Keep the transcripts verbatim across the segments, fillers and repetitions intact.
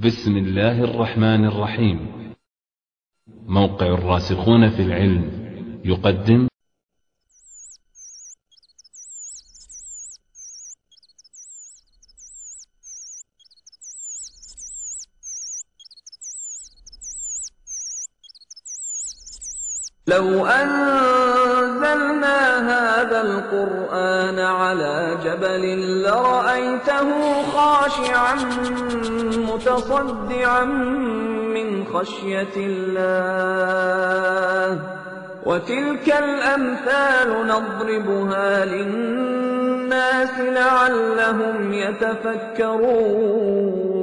بسم الله الرحمن الرحيم. موقع الراسخون في العلم يقدم لو أنزلنا هذا القرآن على جبل لرأيته خاشعا متصدعا من خشية الله وتلك الأمثال نضربها للناس لعلهم يتفكرون.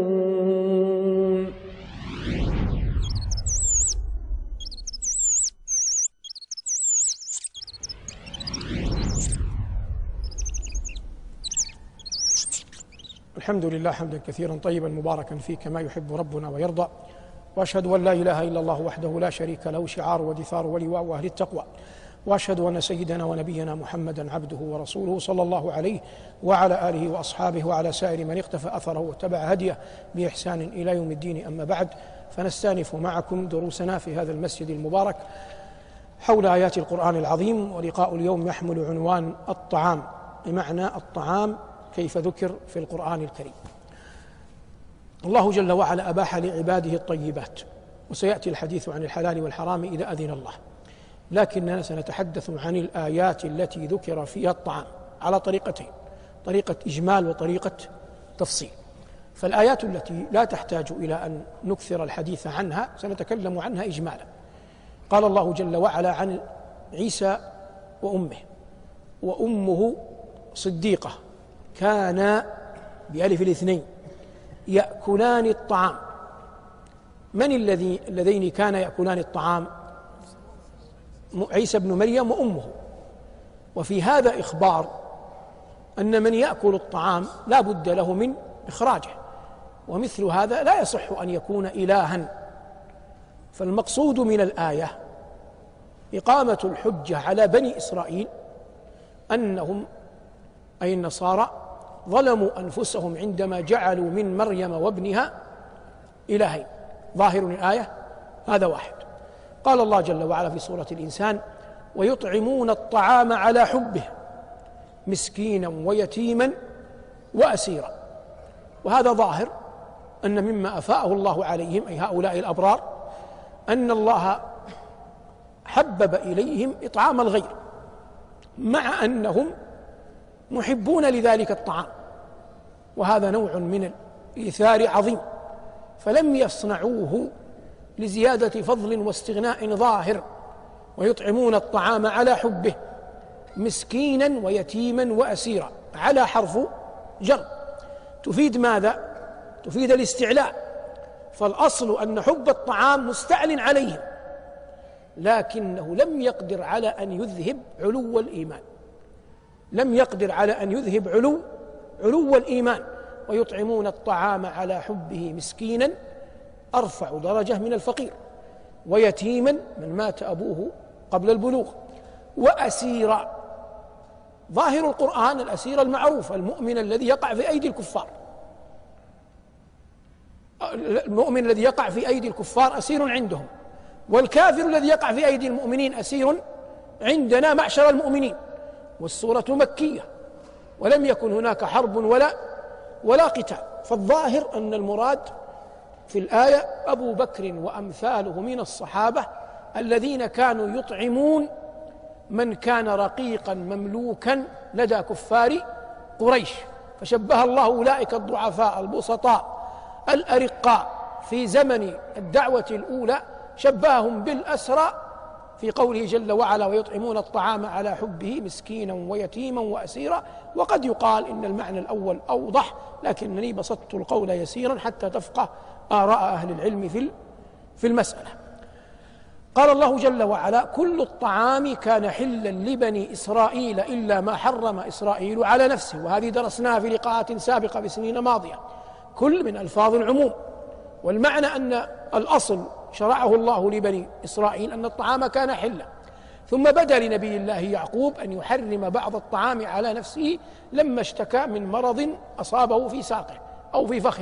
الحمد لله حمدا كثيرا طيبا مباركا فيه كما يحب ربنا ويرضى، وأشهد أن لا إله إلا الله وحده لا شريك له شعار ودثار ولواء أهل التقوى، وأشهد أن سيدنا ونبينا محمدا عبده ورسوله صلى الله عليه وعلى آله وأصحابه وعلى سائر من اقتفى أثره واتبع هديه بإحسان إلى يوم الدين. أما بعد، فنستأنف معكم دروسنا في هذا المسجد المبارك حول آيات القرآن العظيم، ولقاء اليوم يحمل عنوان الطعام، بمعنى الطعام كيف ذكر في القرآن الكريم. الله جل وعلا أباح لعباده الطيبات، وسيأتي الحديث عن الحلال والحرام إذا أذن الله، لكننا سنتحدث عن الآيات التي ذكر فيها الطعام على طريقتين، طريقة إجمال وطريقة تفصيل. فالآيات التي لا تحتاج إلى أن نكثر الحديث عنها سنتكلم عنها إجمالا. قال الله جل وعلا عن عيسى وأمه: وأمه صديقة كانا بألف الاثنين يأكلان الطعام. من الذي اللذين كان يأكلان الطعام؟ عيسى بن مريم وأمه. وفي هذا إخبار أن من يأكل الطعام لا بد له من إخراجه، ومثل هذا لا يصح أن يكون إلها. فالمقصود من الآية إقامة الحجة على بني إسرائيل أنهم أي النصارى ظلموا أنفسهم عندما جعلوا من مريم وابنها إلهين. ظاهر الآية هذا واحد. قال الله جل وعلا في سورة الإنسان: ويطعمون الطعام على حبه مسكينا ويتيما وأسيرا. وهذا ظاهر أن مما أفاءه الله عليهم أي هؤلاء الأبرار أن الله حبب إليهم إطعام الغير، مع أنهم محبون لذلك الطعام، وهذا نوع من الإيثار عظيم، فلم يصنعوه لزيادة فضل واستغناء ظاهر. ويطعمون الطعام على حبه مسكينا ويتيما وأسيرا، على حرف جر تفيد ماذا؟ تفيد الاستعلاء. فالأصل أن حب الطعام مستعل عليهم، لكنه لم يقدر على أن يذهب علو الإيمان، لم يقدر على أن يذهب علو علو الإيمان. ويطعمون الطعام على حبه مسكينا أرفع درجة من الفقير، ويتيما من مات أبوه قبل البلوغ، وأسيرا. ظاهر القرآن الأسير المعروف المؤمن الذي يقع في أيدي الكفار، المؤمن الذي يقع في أيدي الكفار أسير عندهم، والكافر الذي يقع في أيدي المؤمنين أسير عندنا معشر المؤمنين. والسورة مكية ولم يكن هناك حرب ولا ولا قتال، فالظاهر أن المراد في الآية أبو بكر وأمثاله من الصحابة الذين كانوا يطعمون من كان رقيقا مملوكا لدى كفار قريش، فشبه الله أولئك الضعفاء البسطاء الأرقاء في زمن الدعوة الأولى، شبههم بالأسرى في قوله جل وعلا: ويطعمون الطعام على حبه مسكينا ويتيما وأسيرا. وقد يقال إن المعنى الأول أوضح، لكنني بسطت القول يسيرا حتى تفقه آراء أهل العلم في في المسألة. قال الله جل وعلا: كل الطعام كان حلا لبني إسرائيل إلا ما حرم إسرائيل على نفسه. وهذه درسناها في لقاءات سابقة بسنين ماضية. كل من ألفاظ العموم، والمعنى أن الأصل شرعه الله لبني إسرائيل أن الطعام كان حلا، ثم بدا لنبي الله يعقوب أن يحرم بعض الطعام على نفسه لما اشتكى من مرض أصابه في ساقه أو في فخذه،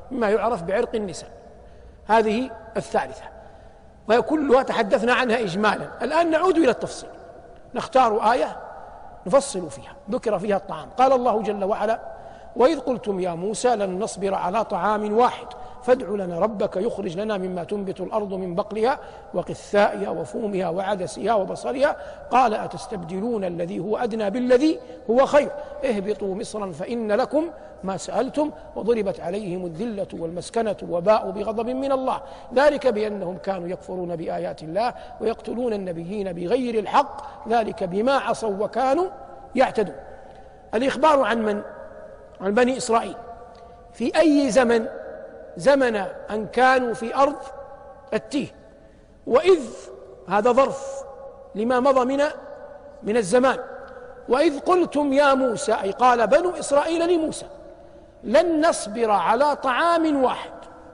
مما يعرف بعرق النساء. هذه الثالثة، وكلها تحدثنا عنها إجمالا. الآن نعود إلى التفصيل، نختار آية نفصل فيها ذكر فيها الطعام. قال الله جل وعلا: وإذ قلتم يا موسى لن نصبر على طعام واحد فادع لنا ربك يخرج لنا مما تنبت الأرض من بقلها وقثائها وفومها وعدسها وبصلها قال أتستبدلون الذي هو أدنى بالذي هو خير اهبطوا مصرا فإن لكم ما سألتم وضربت عليهم الذلة والمسكنة وباءوا بغضب من الله ذلك بأنهم كانوا يكفرون بآيات الله ويقتلون النبيين بغير الحق ذلك بما عصوا وكانوا يعتدون. الإخبار عن من؟ عن بني إسرائيل في أي زمن؟ زمن أن كانوا في أرض التيه، وإذ هذا ظرف لما مضى من من الزمان. وإذ قلتم يا موسى، أي قال بنو إسرائيل لموسى لن نصبر على طعام واحد.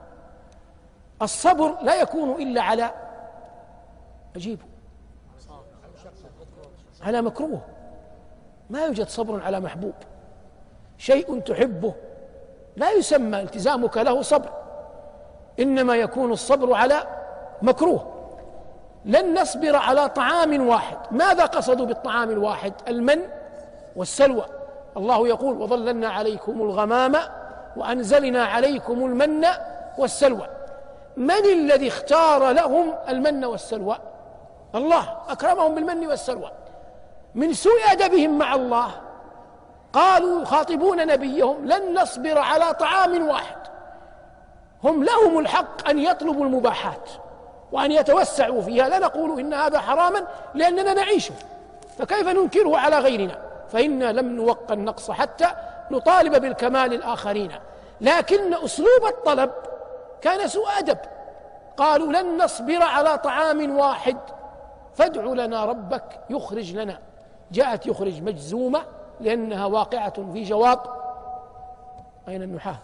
الصبر لا يكون إلا على أجيبه على مكروه، ما يوجد صبر على محبوب. شيء تحبه لا يسمى التزامك له صبر، إنما يكون الصبر على مكروه. لن نصبر على طعام واحد. ماذا قصدوا بالطعام الواحد؟ المن والسلوى. الله يقول وظللنا عليكم الغمام وأنزلنا عليكم المن والسلوى. من الذي اختار لهم المن والسلوى؟ الله أكرمهم بالمن والسلوى. من سوء أدبهم مع الله قالوا يخاطبون نبيهم لن نصبر على طعام واحد. هم لهم الحق أن يطلبوا المباحات وأن يتوسعوا فيها، لا نقول إن هذا حراما لأننا نعيشه، فكيف ننكره على غيرنا؟ فإنا لم نوقع النقص حتى نطالب بالكمال الآخرين. لكن أسلوب الطلب كان سوء أدب. قالوا لن نصبر على طعام واحد فادع لنا ربك يخرج لنا. جاءت يخرج مجزومة لأنها واقعة في جواب. أين النحاة؟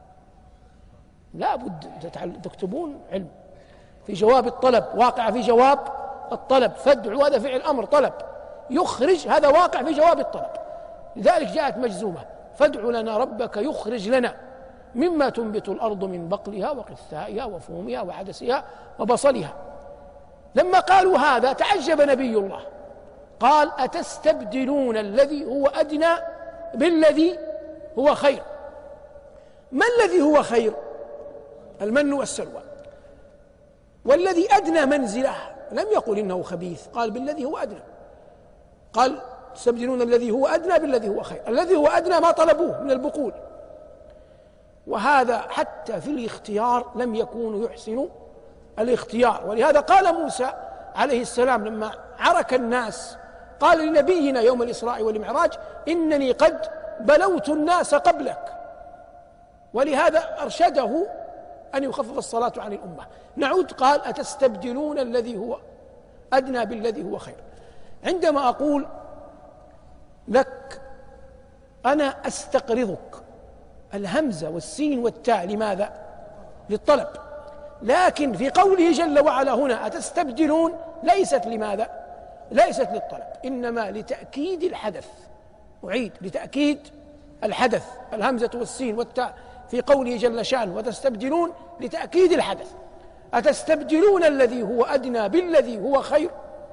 لا بد تكتبون علم. في جواب الطلب، واقع في جواب الطلب. فادع هذا فعل أمر طلب، يخرج هذا واقع في جواب الطلب، لذلك جاءت مجزومة. فادع لنا ربك يخرج لنا مما تنبت الأرض من بقلها وقثائها وفومها وعدسها وبصلها. لما قالوا هذا تعجب نبي الله قال أتستبدلون الذي هو أدنى بالذي هو خير. ما الذي هو خير؟ المن والسلوى. والذي أدنى منزله لم يقل إنه خبيث، قال بالذي هو أدنى. قال تستبدلون الذي هو أدنى بالذي هو خير. الذي هو أدنى ما طلبوه من البقول. وهذا حتى في الاختيار لم يكونوا يحسنوا الاختيار. ولهذا قال موسى عليه السلام لما عرك الناس قال لنبينا يوم الإسراء والمعراج إنني قد بلوت الناس قبلك. ولهذا أرشده أن يخفف الصلاة عن الأمة. نعود قال أتستبدلون الذي هو أدنى بالذي هو خير. عندما أقول لك أنا أستقرضك، الهمزة والسين والتاء لماذا؟ للطلب. لكن في قوله جل وعلا هنا أتستبدلون ليست لماذا؟ ليست للطلب، إنما لتأكيد الحدث. أعيد لتأكيد الحدث. الهمزة والسين والتاء في قوله جل شأنه وتستبدلون لتأكيد الحدث. أتستبدلون الذي هو أدنى بالذي هو خير.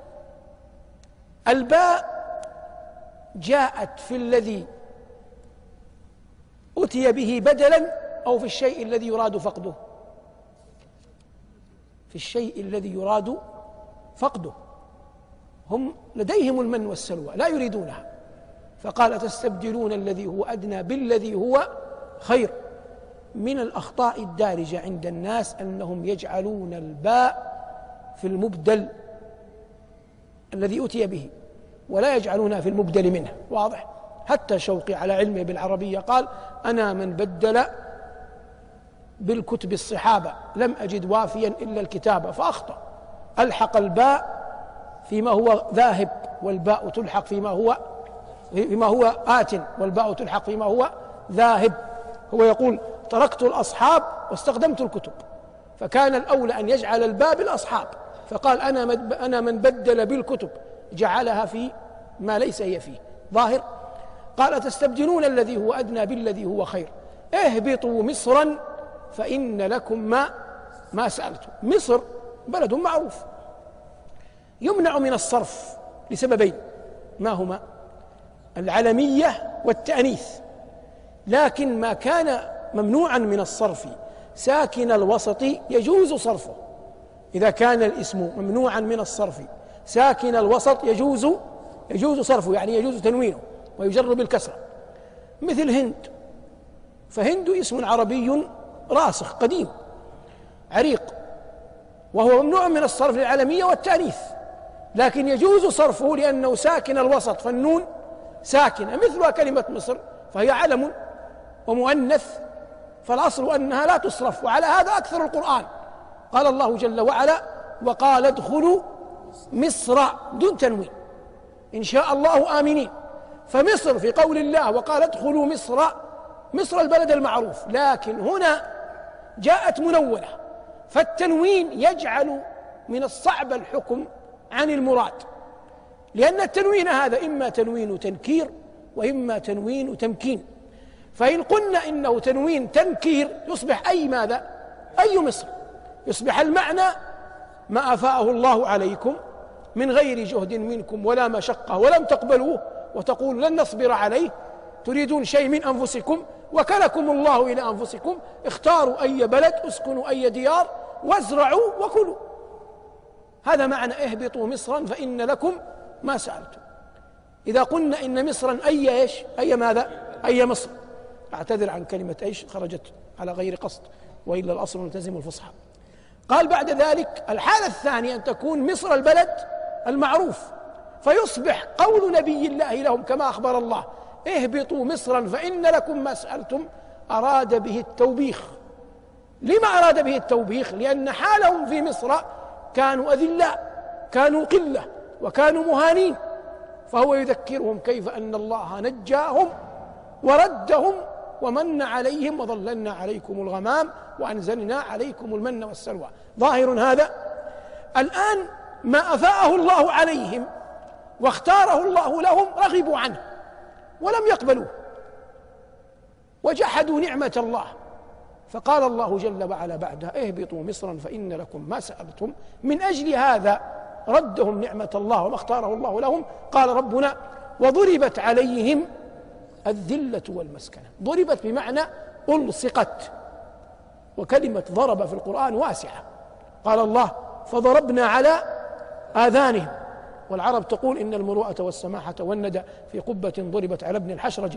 الباء جاءت في الذي أتي به بدلا أو في الشيء الذي يراد فقده؟ في الشيء الذي يراد فقده. هم لديهم المن والسلوى لا يريدونها، فقال تستبدلون الذي هو أدنى بالذي هو خير. من الأخطاء الدارجة عند الناس أنهم يجعلون الباء في المبدل الذي أتي به ولا يجعلونها في المبدل منه. واضح؟ حتى شوقي على علمه بالعربية قال أنا من بدل بالكتب الصحابة لم أجد وافيا إلا الكتابة، فأخطأ. ألحق الباء فيما هو ذاهب والباء تلحق فيما هو فيما هو آت، والباء تلحق فيما هو ذاهب. هو يقول تركت الأصحاب واستخدمت الكتب، فكان الأولى أن يجعل الباء بالأصحاب، فقال أنا أنا من بدل بالكتب جعلها في ما ليس هي فيه. ظاهر؟ قال تستبدلون الذي هو أدنى بالذي هو خير اهبطوا مصرا فإن لكم ما ما سألتم. مصر بلد معروف يمنع من الصرف لسببين، ما هما؟ العلمية والتأنيث. لكن ما كان ممنوعا من الصرف ساكن الوسط يجوز صرفه. إذا كان الاسم ممنوعا من الصرف ساكن الوسط يجوز يجوز صرفه، يعني يجوز تنوينه ويجر بالكسرة، مثل هند. فهند اسم عربي راسخ قديم عريق، وهو ممنوع من الصرف للعلمية والتأنيث، لكن يجوز صرفه لأنه ساكن الوسط، فالنون ساكنة، مثلها كلمة مصر فهي علم ومؤنث، فالأصل أنها لا تصرف. وعلى هذا أكثر القرآن، قال الله جل وعلا: وقال ادخلوا مصر دون تنوين إن شاء الله آمنين. فمصر في قول الله وقال ادخلوا مصر، مصر البلد المعروف، لكن هنا جاءت منونة، فالتنوين يجعل من الصعب الحكم عن المراد، لأن التنوين هذا إما تنوين تنكير وإما تنوين تمكين. فإن قلنا إنه تنوين تنكير يصبح أي ماذا؟ أي مصر، يصبح المعنى ما أفاءه الله عليكم من غير جهد منكم ولا مشقة ولم تقبلوه وتقول لن نصبر عليه، تريدون شيء من أنفسكم وكلكم الله إلى أنفسكم، اختاروا أي بلد، اسكنوا أي ديار، وازرعوا وكلوا. هذا معنى اهبطوا مصرا فإن لكم ما سألتم. إذا قلنا إن مصرا أي إيش؟ أي ماذا؟ أي مصر. أعتذر عن كلمة إيش، خرجت على غير قصد، وإلا الأصل نلتزم الفصحى. قال بعد ذلك الحالة الثانية أن تكون مصر البلد المعروف، فيصبح قول نبي الله لهم كما أخبر الله: اهبطوا مصرا فإن لكم ما سألتم، أراد به التوبيخ. لما أراد به التوبيخ؟ لأن حالهم في مصر كانوا أذلاء، كانوا قلة، وكانوا مهانين، فهو يذكرهم كيف أن الله نجاهم وردهم ومن عليهم وظللنا عليكم الغمام وأنزلنا عليكم المن والسلوى. ظاهر هذا. الآن ما أفاءه الله عليهم واختاره الله لهم رغبوا عنه ولم يقبلوه وجحدوا نعمة الله، فقال الله جل وعلا بعدها: اهبطوا مصرا فإن لكم ما سألتم. من أجل هذا ردهم نعمة الله وما اختاره الله لهم. قال ربنا: وضربت عليهم الذلة والمسكنة. ضربت بمعنى ألصقت، وكلمة ضرب في القرآن واسعة. قال الله: فضربنا على آذانهم. والعرب تقول إن المروءة والسماحة والندى في قبة ضربت على ابن الحشرج،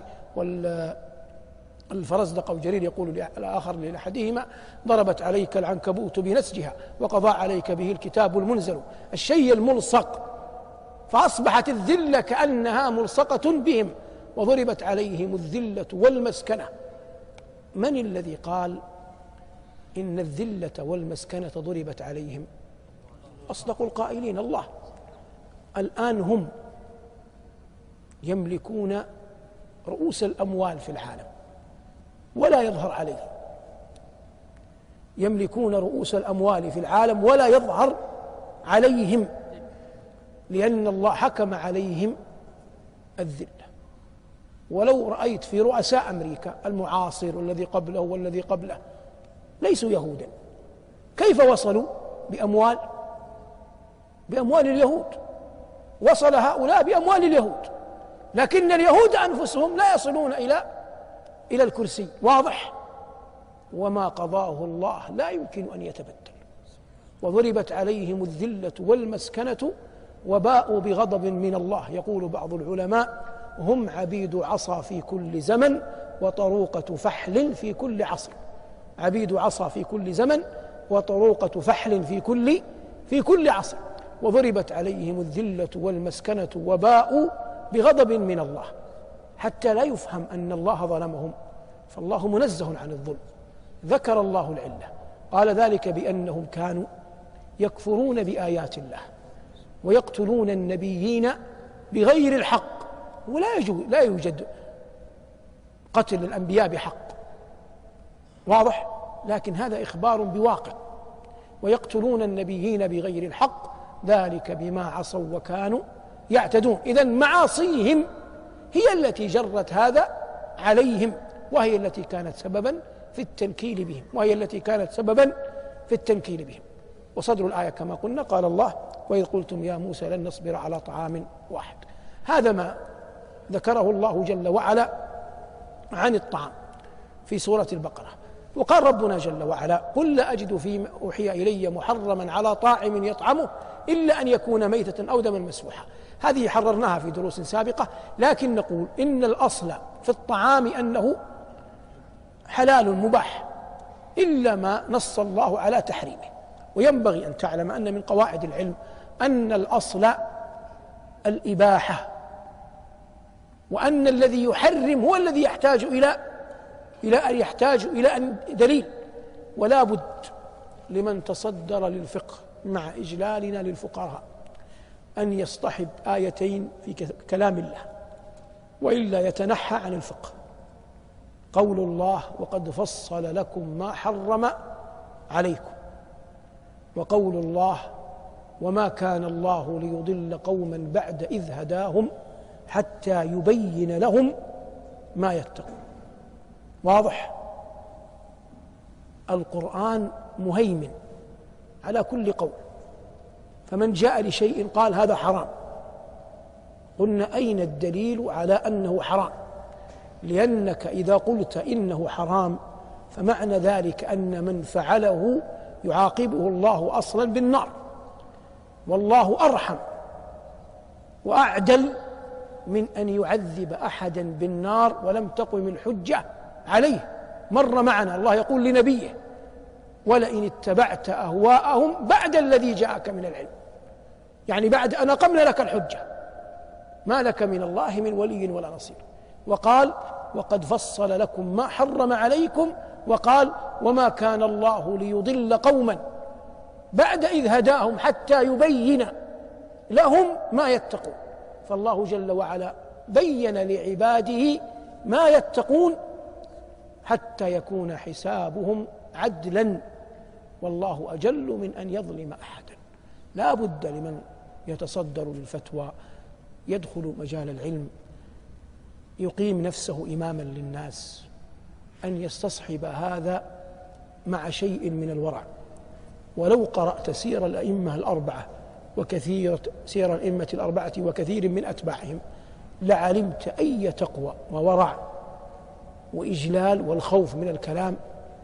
والفرزدق أو جرير يقول الآخر لأحدهما: ضربت عليك العنكبوت بنسجها وقضى عليك به الكتاب المنزل. الشيء الملصق، فأصبحت الذلة كأنها ملصقة بهم، وضربت عليهم الذلة والمسكنة. من الذي قال إن الذلة والمسكنة ضربت عليهم؟ أصدق القائلين الله. الآن هم يملكون رؤوس الأموال في العالم ولا يظهر عليهم، يملكون رؤوس الأموال في العالم ولا يظهر عليهم، لأن الله حكم عليهم الذلة. ولو رأيت في رؤساء أمريكا المعاصر والذي قبله والذي قبله ليسوا يهودا، كيف وصلوا؟ بأموال بأموال اليهود. وصل هؤلاء بأموال اليهود، لكن اليهود أنفسهم لا يصلون إلى إلى الكرسي. واضح؟ وما قضاه الله لا يمكن أن يتبدل. وضربت عليهم الذلة والمسكنة وباءوا بغضب من الله. يقول بعض العلماء: هم عبيد عصا في كل زمن وطروقة فحل في كل عصر. عبيد عصا في كل زمن وطروقة فحل في كل في كل عصر. وضربت عليهم الذلة والمسكنة وباءوا بغضب من الله، حتى لا يفهم أن الله ظلمهم، فالله منزه عن الظلم. ذكر الله العلة، قال: ذلك بأنهم كانوا يكفرون بآيات الله ويقتلون النبيين بغير الحق. ولا يوجد لا يوجد قتل الأنبياء بحق، واضح؟ لكن هذا إخبار بواقع. ويقتلون النبيين بغير الحق ذلك بما عصوا وكانوا يعتدون. إذن معاصيهم هي التي جرت هذا عليهم، وهي التي كانت سببا في التنكيل بهم، وهي التي كانت سببا في التنكيل بهم. وصدر الآية كما قلنا قال الله: وإذ قلتم يا موسى لن نصبر على طعام واحد. هذا ما ذكره الله جل وعلا عن الطعام في سورة البقرة. وقال ربنا جل وعلا: قل لا أجد فيما أوحي إلي محرما على طاعم يطعمه إلا أن يكون ميتة أو دما مسفوحا. هذه حررناها في دروس سابقة، لكن نقول إن الأصل في الطعام أنه حلال مباح إلا ما نص الله على تحريمه. وينبغي أن تعلم أن من قواعد العلم أن الأصل الإباحة، وأن الذي يحرم هو الذي يحتاج إلى إلى أن يحتاج إلى أن دليل. ولا بد لمن تصدر للفقه مع إجلالنا للفقهاء أن يصطحب آيتين في كلام الله، وإلا يتنحى عن الفقه. قول الله: وقد فصل لكم ما حرم عليكم، وقول الله: وما كان الله ليضل قوما بعد إذ هداهم حتى يبين لهم ما يتقون. واضح؟ القرآن مهيمن على كل قول، فمن جاء لشيء قال هذا حرام قلنا أين الدليل على أنه حرام؟ لأنك إذا قلت إنه حرام فمعنى ذلك أن من فعله يعاقبه الله أصلا بالنار، والله أرحم وأعدل من أن يعذب أحدا بالنار ولم تقم الحجة عليه. مر معنا الله يقول لنبيه: ولئن اتبعت أهواءهم بعد الذي جاءك من العلم، يعني بعد أن أقمنا لك الحجة ما لك من الله من ولي ولا نصير. وقال: وقد فصل لكم ما حرم عليكم، وقال: وما كان الله ليضل قوما بعد إذ هداهم حتى يبين لهم ما يتقون. فالله جل وعلا بين لعباده ما يتقون حتى يكون حسابهم عدلا، والله أجل من أن يظلم أحدا. لا بد لمن يتصدر للفتوى يدخل مجال العلم يقيم نفسه إماما للناس أن يستصحب هذا مع شيء من الورع. ولو قرأت سير الأئمة الأربعة وكثير سير الأئمة الأربعة وكثير من أتباعهم لعلمت أي تقوى وورع وإجلال والخوف من الكلام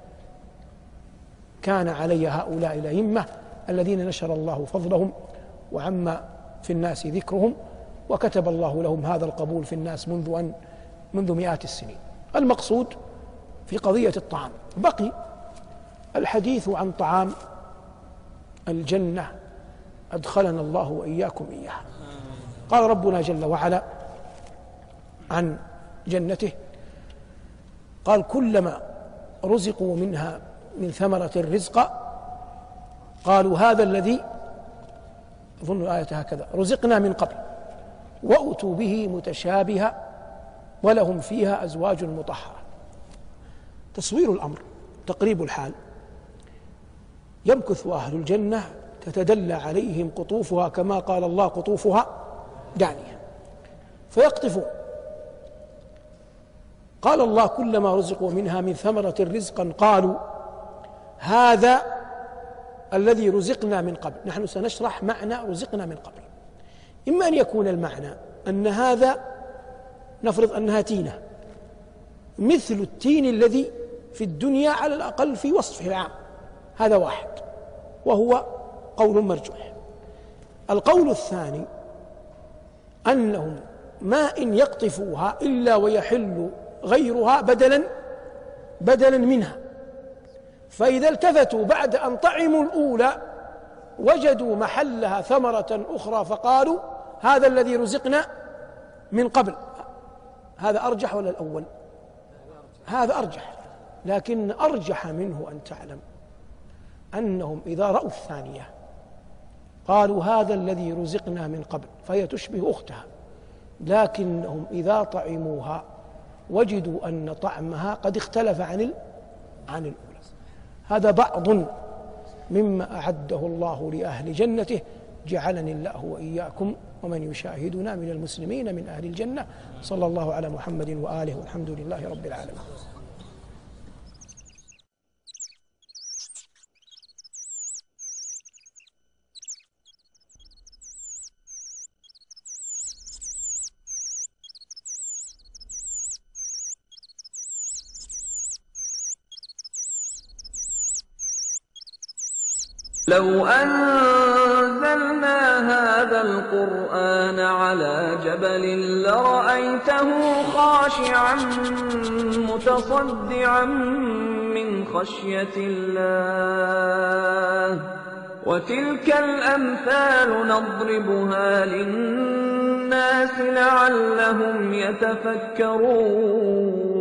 كان علي هؤلاء الأئمة الذين نشر الله فضلهم وعم في الناس ذكرهم، وكتب الله لهم هذا القبول في الناس منذ أن منذ مئات السنين. المقصود في قضية الطعام بقي الحديث عن طعام الجنة أدخلنا الله وإياكم إياها. قال ربنا جل وعلا عن جنته: قال كلما رزقوا منها من ثمرة الرزق قالوا هذا الذي، أظن الآية هكذا، رزقنا من قبل وأتوا به متشابها ولهم فيها أزواج مطهرة. تصوير الأمر تقريب الحال: يمكث أهل الجنة تتدلى عليهم قطوفها كما قال الله قطوفها دانية فيقطفون. قال الله: كلما رزقوا منها من ثمرة رزقا قالوا هذا الذي رزقنا من قبل. نحن سنشرح معنى رزقنا من قبل. إما أن يكون المعنى أن هذا، نفرض أنها تينة مثل التين الذي في الدنيا على الأقل في وصفه العام، هذا واحد وهو قول مرجوح. القول الثاني أنهم ما إن يقطفوها إلا ويحل غيرها بدلا بدلا منها، فإذا التفتوا بعد أن طعموا الأولى وجدوا محلها ثمرة أخرى فقالوا هذا الذي رزقنا من قبل. هذا أرجح ولا الأول؟ هذا أرجح، لكن أرجح منه أن تعلم أنهم إذا رأوا الثانية قالوا هذا الذي رزقنا من قبل، فهي تشبه أختها، لكنهم إذا طعموها وجدوا أن طعمها قد اختلف عن عن الأولى. هذا بعض مما أعده الله لأهل جنته، جعلني الله وإياكم ومن يشاهدنا من المسلمين من أهل الجنة. صلى الله على محمد وآله والحمد لله رب العالمين. لو أنزلنا هذا القرآن على جبل لرأيته خاشعا متصدعا من خشية الله وتلك الأمثال نضربها للناس لعلهم يتفكرون